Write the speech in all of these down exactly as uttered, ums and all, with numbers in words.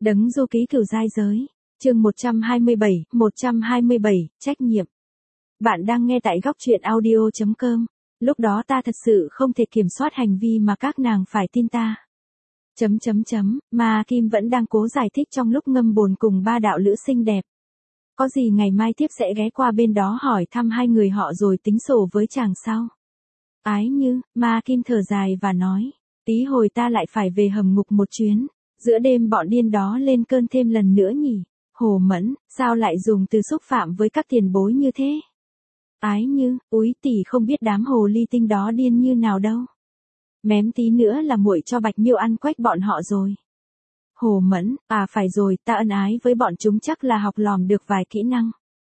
Đấng du ký cửu giai giới. Chương một trăm hai mươi bảy, một trăm hai mươi bảy, trách nhiệm. Bạn đang nghe tại góc truyện audio chấm com. Lúc đó ta thật sự không thể kiểm soát hành vi mà các nàng phải tin ta. Chấm chấm chấm, mà Kim vẫn đang cố giải thích trong lúc ngâm bồn cùng ba đạo lữ xinh đẹp. Có gì ngày mai tiếp sẽ ghé qua bên đó hỏi thăm hai người họ rồi tính sổ với chàng sau. Ái Như, mà Kim thở dài và nói, tí hồi ta lại phải về hầm ngục một chuyến. Giữa đêm bọn điên đó lên cơn thêm lần nữa nhỉ. Hồ Mẫn, sao lại dùng từ xúc phạm với các tiền bối như thế? Ái Như, úi tỷ không biết đám hồ ly tinh đó điên như nào đâu. Mém tí nữa là muội cho Bạch Miêu ăn quách bọn họ rồi. Hồ Mẫn, à phải rồi, ta ân ái với bọn chúng chắc là học lòm được vài kỹ năng.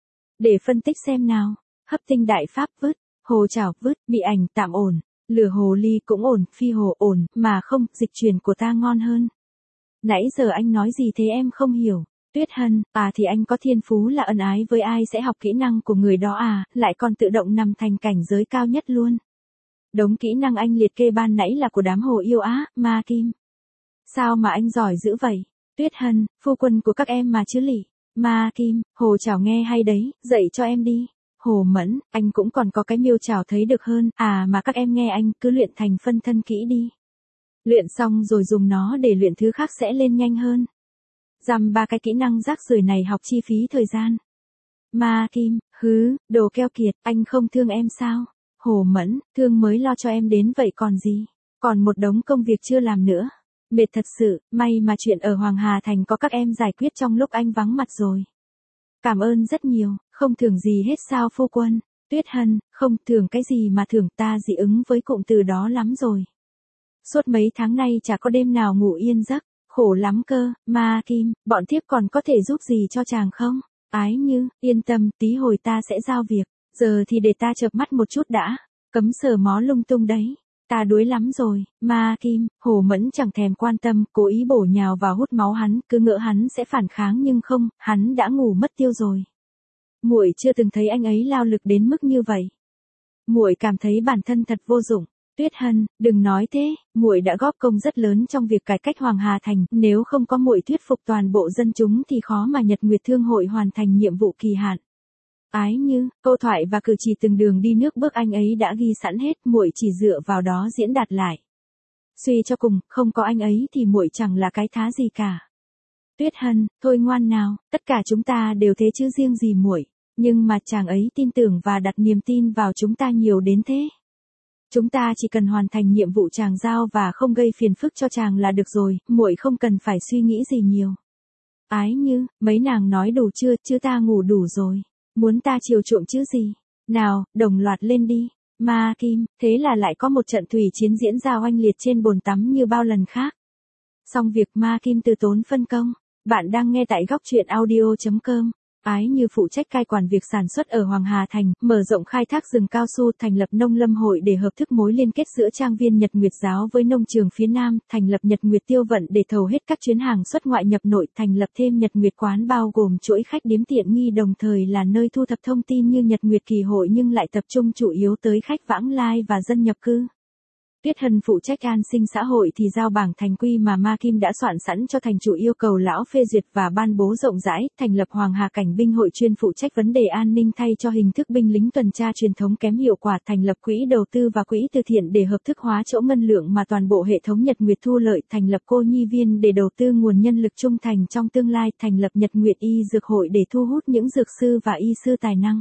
Để phân tích xem nào, hấp tinh đại pháp vứt, hồ trảo vứt, bị ảnh tạm ổn, lửa hồ ly cũng ổn, phi hồ ổn, mà không, dịch truyền của ta ngon hơn. Nãy giờ anh nói gì thế em không hiểu. Tuyết Hân, à thì anh có thiên phú là ân ái với ai sẽ học kỹ năng của người đó à, lại còn tự động nằm thành cảnh giới cao nhất luôn. Đống kỹ năng anh liệt kê ban nãy là của đám hồ yêu á, Ma Kim. Sao mà anh giỏi dữ vậy? Tuyết Hân, phu quân của các em mà chứ lỉ. Ma Kim, hồ chảo nghe hay đấy, dạy cho em đi. Hồ Mẫn, anh cũng còn có cái miêu chảo thấy được hơn, à mà các em nghe anh cứ luyện thành phân thân kỹ đi. Luyện xong rồi dùng nó để luyện thứ khác sẽ lên nhanh hơn. Dằm ba cái kỹ năng rác rưởi này học chi phí thời gian. Ma Kim, hứ, đồ keo kiệt, anh không thương em sao? Hồ Mẫn, thương mới lo cho em đến vậy còn gì? Còn một đống công việc chưa làm nữa. Mệt thật sự, may mà chuyện ở Hoàng Hà Thành có các em giải quyết trong lúc anh vắng mặt rồi. Cảm ơn rất nhiều, không thưởng gì hết sao phu quân? Tuyết Hân, không thưởng cái gì mà thưởng, ta dị ứng với cụm từ đó lắm rồi. Suốt mấy tháng nay chả có đêm nào ngủ yên giấc, khổ lắm cơ. Ma Kim, bọn thiếp còn có thể giúp gì cho chàng không? Ái Như, yên tâm, tí hồi ta sẽ giao việc, giờ thì để ta chợp mắt một chút đã, cấm sờ mó lung tung đấy. Ta đuối lắm rồi. Ma Kim, Hồ Mẫn chẳng thèm quan tâm, cố ý bổ nhào vào hút máu hắn, cứ ngỡ hắn sẽ phản kháng nhưng không, hắn đã ngủ mất tiêu rồi. Muội chưa từng thấy anh ấy lao lực đến mức như vậy. Muội cảm thấy bản thân thật vô dụng. Tuyết Hân, đừng nói thế, muội đã góp công rất lớn trong việc cải cách Hoàng Hà Thành, nếu không có muội thuyết phục toàn bộ dân chúng thì khó mà Nhật Nguyệt Thương hội hoàn thành nhiệm vụ kỳ hạn. Ái Như, câu thoại và cử chỉ từng đường đi nước bước anh ấy đã ghi sẵn hết, muội chỉ dựa vào đó diễn đạt lại. Suy cho cùng, không có anh ấy thì muội chẳng là cái thá gì cả. Tuyết Hân, thôi ngoan nào, tất cả chúng ta đều thế chứ riêng gì muội, nhưng mà chàng ấy tin tưởng và đặt niềm tin vào chúng ta nhiều đến thế. Chúng ta chỉ cần hoàn thành nhiệm vụ chàng giao và không gây phiền phức cho chàng là được rồi, muội không cần phải suy nghĩ gì nhiều. Ái Như, mấy nàng nói đủ chưa, chứ ta ngủ đủ rồi. Muốn ta chiều chuộng chứ gì? Nào, đồng loạt lên đi. Ma Kim, thế là lại có một trận thủy chiến diễn ra oanh liệt trên bồn tắm như bao lần khác. Xong việc Ma Kim từ tốn phân công. Bạn đang nghe tại góc truyện audio chấm com. Ái Như phụ trách cai quản việc sản xuất ở Hoàng Hà Thành, mở rộng khai thác rừng cao su, thành lập nông lâm hội để hợp thức mối liên kết giữa trang viên Nhật Nguyệt giáo với nông trường phía Nam, thành lập Nhật Nguyệt tiêu vận để thầu hết các chuyến hàng xuất ngoại nhập nội, thành lập thêm Nhật Nguyệt quán bao gồm chuỗi khách điếm tiện nghi đồng thời là nơi thu thập thông tin như Nhật Nguyệt kỳ hội nhưng lại tập trung chủ yếu tới khách vãng lai và dân nhập cư. Tuyết Hân phụ trách an sinh xã hội thì giao bảng thành quy mà Ma Kim đã soạn sẵn cho thành chủ yêu cầu lão phê duyệt và ban bố rộng rãi, thành lập Hoàng Hà Cảnh binh hội chuyên phụ trách vấn đề an ninh thay cho hình thức binh lính tuần tra truyền thống kém hiệu quả, thành lập quỹ đầu tư và quỹ từ thiện để hợp thức hóa chỗ ngân lượng mà toàn bộ hệ thống Nhật Nguyệt thu lợi, thành lập cô nhi viên để đầu tư nguồn nhân lực trung thành trong tương lai, thành lập Nhật Nguyệt y dược hội để thu hút những dược sư và y sư tài năng.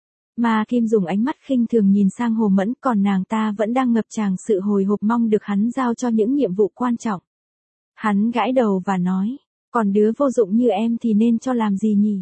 Ma Kim dùng ánh mắt khinh thường nhìn sang Hồ Mẫn, còn nàng ta vẫn đang ngập tràn sự hồi hộp mong được hắn giao cho những nhiệm vụ quan trọng. Hắn gãi đầu và nói, còn đứa vô dụng như em thì nên cho làm gì nhỉ?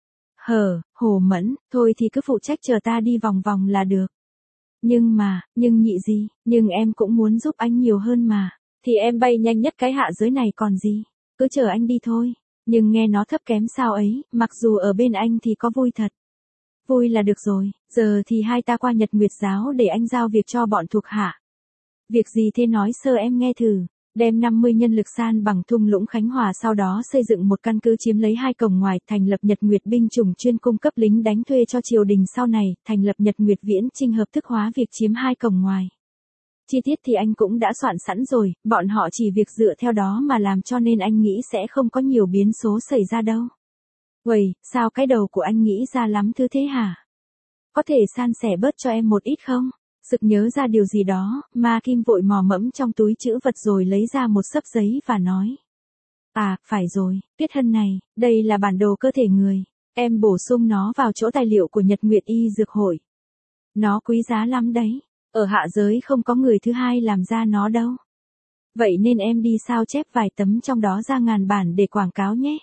Hờ, Hồ Mẫn, thôi thì cứ phụ trách chờ ta đi vòng vòng là được. Nhưng mà, nhưng nhị gì, nhưng em cũng muốn giúp anh nhiều hơn mà, thì em bay nhanh nhất cái hạ giới này còn gì, cứ chờ anh đi thôi. Nhưng nghe nó thấp kém sao ấy, mặc dù ở bên anh thì có vui thật. Vui là được rồi, giờ thì hai ta qua Nhật Nguyệt giáo để anh giao việc cho bọn thuộc hạ. Việc gì thế nói sơ em nghe thử. Đem năm mươi nhân lực san bằng thung lũng Khánh Hòa, sau đó xây dựng một căn cứ chiếm lấy hai cổng ngoài, thành lập Nhật Nguyệt binh chủng chuyên cung cấp lính đánh thuê cho triều đình, sau này thành lập Nhật Nguyệt viễn chinh hợp thức hóa việc chiếm hai cổng ngoài. Chi tiết thì anh cũng đã soạn sẵn rồi, bọn họ chỉ việc dựa theo đó mà làm cho nên anh nghĩ sẽ không có nhiều biến số xảy ra đâu. Uầy, sao cái đầu của anh nghĩ ra lắm thứ thế hả? Có thể san sẻ bớt cho em một ít không? Sực nhớ ra điều gì đó, Ma Kim vội mò mẫm trong túi trữ vật rồi lấy ra một xấp giấy và nói. À, phải rồi, Tuyết Hân này, đây là bản đồ cơ thể người. Em bổ sung nó vào chỗ tài liệu của Nhật Nguyệt Y Dược Hội. Nó quý giá lắm đấy. Ở hạ giới không có người thứ hai làm ra nó đâu. Vậy nên em đi sao chép vài tấm trong đó ra ngàn bản để quảng cáo nhé.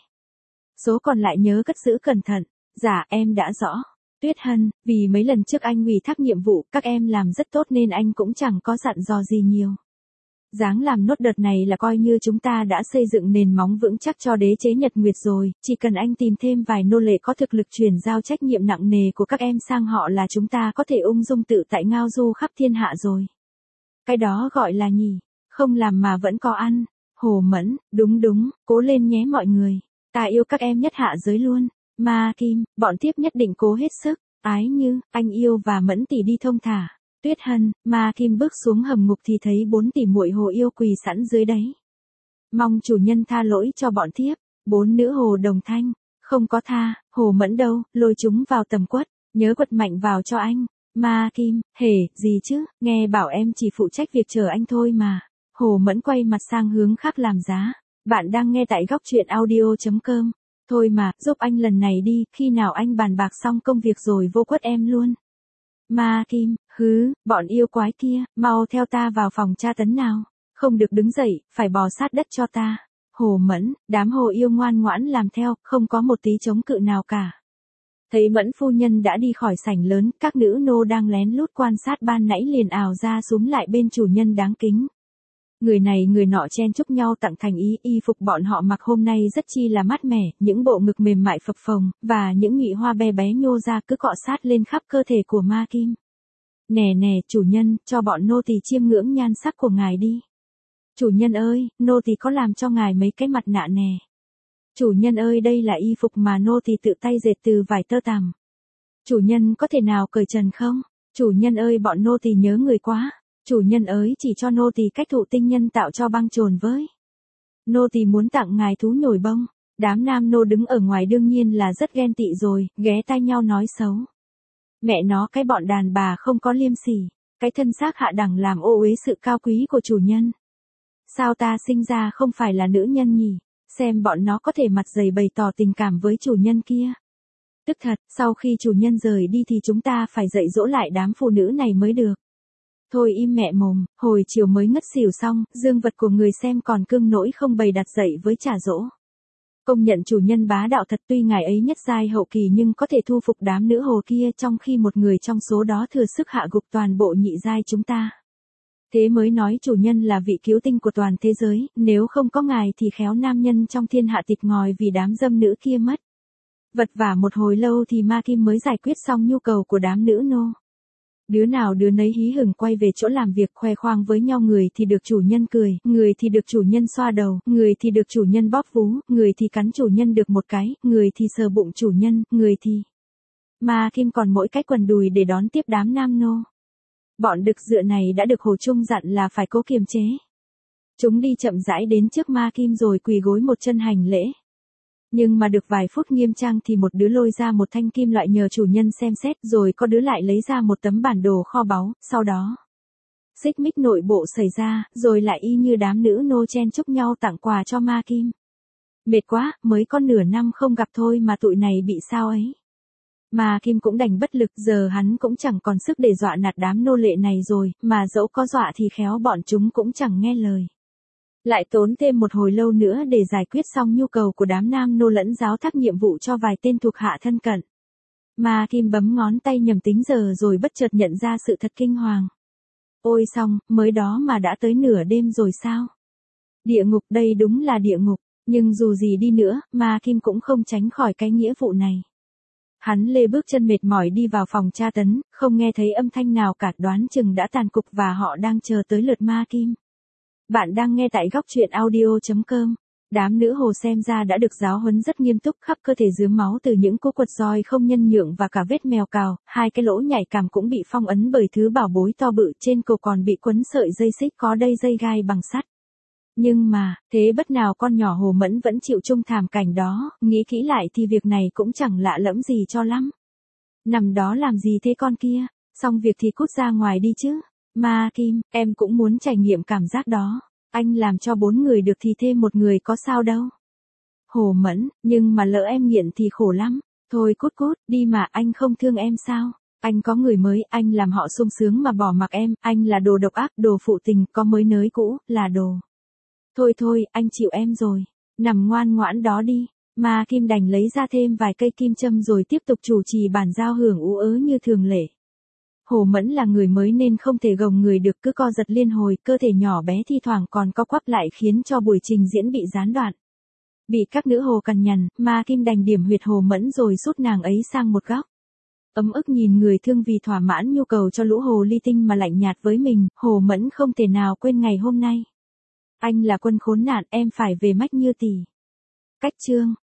Số còn lại nhớ cất giữ cẩn thận. Dạ, em đã rõ. Tuyết Hân, vì mấy lần trước anh ủy thác nhiệm vụ các em làm rất tốt nên anh cũng chẳng có dặn dò gì nhiều. Dáng làm nốt đợt này là coi như chúng ta đã xây dựng nền móng vững chắc cho đế chế Nhật Nguyệt rồi, chỉ cần anh tìm thêm vài nô lệ có thực lực chuyển giao trách nhiệm nặng nề của các em sang họ là chúng ta có thể ung dung tự tại ngao du khắp thiên hạ rồi. Cái đó gọi là nhỉ, không làm mà vẫn có ăn. Hồ Mẫn, đúng đúng, cố lên nhé mọi người, ta yêu các em nhất hạ giới luôn. Ma Kim, bọn tiếp nhất định cố hết sức. Ái Như, anh yêu và Mẫn tỷ đi thông thả. Tuyết Hân, Ma Kim bước xuống hầm ngục thì thấy bốn tỷ muội hồ yêu quỳ sẵn dưới đấy. Mong chủ nhân tha lỗi cho bọn thiếp. Bốn nữ hồ đồng thanh, không có tha, Hồ Mẫn đâu, lôi chúng vào tầm quất, nhớ quật mạnh vào cho anh. Ma Kim, hề, gì chứ, nghe bảo em chỉ phụ trách việc chờ anh thôi mà. Hồ Mẫn quay mặt sang hướng khác làm giá. Bạn đang nghe tại góc truyện audio chấm com. Thôi mà, giúp anh lần này đi, khi nào anh bàn bạc xong công việc rồi vô quất em luôn. Ma Kim, hứ, bọn yêu quái kia, mau theo ta vào phòng tra tấn nào. Không được đứng dậy, phải bò sát đất cho ta. Hồ Mẫn, đám hồ yêu ngoan ngoãn làm theo, không có một tí chống cự nào cả. Thấy Mẫn phu nhân đã đi khỏi sảnh lớn, các nữ nô đang lén lút quan sát ban nãy liền ào ra súm lại bên chủ nhân đáng kính. Người này người nọ chen chúc nhau tặng thành ý, y phục bọn họ mặc hôm nay rất chi là mát mẻ, những bộ ngực mềm mại phập phồng, và những nhụy hoa bé bé nhô ra cứ cọ sát lên khắp cơ thể của Ma Kim. Nè nè, chủ nhân, cho bọn nô tỳ chiêm ngưỡng nhan sắc của ngài đi. Chủ nhân ơi, nô tỳ có làm cho ngài mấy cái mặt nạ nè. Chủ nhân ơi, đây là y phục mà nô tỳ tự tay dệt từ vải tơ tằm. Chủ nhân có thể nào cởi trần không? Chủ nhân ơi, bọn nô tỳ nhớ người quá. Chủ nhân ơi, chỉ cho nô tỳ cách thụ tinh nhân tạo cho băng chồn với. Nô tỳ muốn tặng ngài thú nhồi bông. Đám nam nô đứng ở ngoài đương nhiên là rất ghen tị rồi, ghé tai nhau nói xấu. Mẹ nó, cái bọn đàn bà không có liêm sỉ, cái thân xác hạ đẳng làm ô uế sự cao quý của chủ nhân. Sao ta sinh ra không phải là nữ nhân nhỉ? Xem bọn nó có thể mặt dày bày tỏ tình cảm với chủ nhân kia. Tức thật, sau khi chủ nhân rời đi thì chúng ta phải dạy dỗ lại đám phụ nữ này mới được. Thôi im mẹ mồm, hồi chiều mới ngất xỉu xong, dương vật của người xem còn cương nỗi không bày đặt dậy với trả dỗ. Công nhận chủ nhân bá đạo thật, tuy ngài ấy nhất giai hậu kỳ nhưng có thể thu phục đám nữ hồ kia trong khi một người trong số đó thừa sức hạ gục toàn bộ nhị giai chúng ta. Thế mới nói chủ nhân là vị cứu tinh của toàn thế giới, nếu không có ngài thì khéo nam nhân trong thiên hạ thịt ngòi vì đám dâm nữ kia mất. Vật vả một hồi lâu thì Ma Kim mới giải quyết xong nhu cầu của đám nữ nô. Đứa nào đứa nấy hí hửng quay về chỗ làm việc khoe khoang với nhau, người thì được chủ nhân cười, người thì được chủ nhân xoa đầu, người thì được chủ nhân bóp vú, người thì cắn chủ nhân được một cái, người thì sờ bụng chủ nhân, người thì... Ma Kim còn mỗi cái quần đùi để đón tiếp đám nam nô. Bọn đực dựa này đã được Hồ Trung dặn là phải cố kiềm chế. Chúng đi chậm rãi đến trước Ma Kim rồi quỳ gối một chân hành lễ. Nhưng mà được vài phút nghiêm trang thì một đứa lôi ra một thanh kim loại nhờ chủ nhân xem xét, rồi có đứa lại lấy ra một tấm bản đồ kho báu, sau đó xích mích nội bộ xảy ra, rồi lại y như đám nữ nô chen chúc nhau tặng quà cho Ma Kim. Mệt quá, mới có nửa năm không gặp thôi mà tụi này bị sao ấy. Ma Kim cũng đành bất lực, giờ hắn cũng chẳng còn sức để dọa nạt đám nô lệ này rồi, mà dẫu có dọa thì khéo bọn chúng cũng chẳng nghe lời. Lại tốn thêm một hồi lâu nữa để giải quyết xong nhu cầu của đám nam nô lẫn giáo thác nhiệm vụ cho vài tên thuộc hạ thân cận. Ma Kim bấm ngón tay nhầm tính giờ rồi bất chợt nhận ra sự thật kinh hoàng. Ôi xong, mới đó mà đã tới nửa đêm rồi sao? Địa ngục, đây đúng là địa ngục, nhưng dù gì đi nữa, Ma Kim cũng không tránh khỏi cái nghĩa vụ này. Hắn lê bước chân mệt mỏi đi vào phòng tra tấn, không nghe thấy âm thanh nào cả, đoán chừng đã tàn cục và họ đang chờ tới lượt Ma Kim. Bạn đang nghe tại góc truyện audio chấm com. Đám nữ hồ xem ra đã được giáo huấn rất nghiêm túc, khắp cơ thể rướm máu từ những cú quật roi không nhân nhượng và cả vết mèo cào, hai cái lỗ nhạy cảm cũng bị phong ấn bởi thứ bảo bối to bự, trên cổ còn bị quấn sợi dây xích có đay dây gai bằng sắt. Nhưng mà, thế bất nào con nhỏ Hồ Mẫn vẫn chịu chung thảm cảnh đó, nghĩ kỹ lại thì việc này cũng chẳng lạ lẫm gì cho lắm. Nằm đó làm gì thế con kia, xong việc thì cút ra ngoài đi chứ. Ma Kim, em cũng muốn trải nghiệm cảm giác đó. Anh làm cho bốn người được thì thêm một người có sao đâu. Hồ Mẫn, nhưng mà lỡ em nghiện thì khổ lắm. Thôi cút cút, đi mà, anh không thương em sao? Anh có người mới, anh làm họ sung sướng mà bỏ mặc em, anh là đồ độc ác, đồ phụ tình, có mới nới cũ, là đồ. Thôi thôi, anh chịu em rồi. Nằm ngoan ngoãn đó đi. Ma Kim đành lấy ra thêm vài cây kim châm rồi tiếp tục chủ trì bản giao hưởng ú ớ như thường lệ. Hồ Mẫn là người mới nên không thể gồng người được, cứ co giật liên hồi, cơ thể nhỏ bé thi thoảng còn co quắp lại khiến cho buổi trình diễn bị gián đoạn. Bị các nữ hồ cằn nhằn, Ma Kim đành điểm huyệt Hồ Mẫn rồi rút nàng ấy sang một góc. Ấm ức nhìn người thương vì thỏa mãn nhu cầu cho lũ hồ ly tinh mà lạnh nhạt với mình, Hồ Mẫn không thể nào quên ngày hôm nay. Anh là quân khốn nạn, em phải về Mách Như Tỷ. Cách chương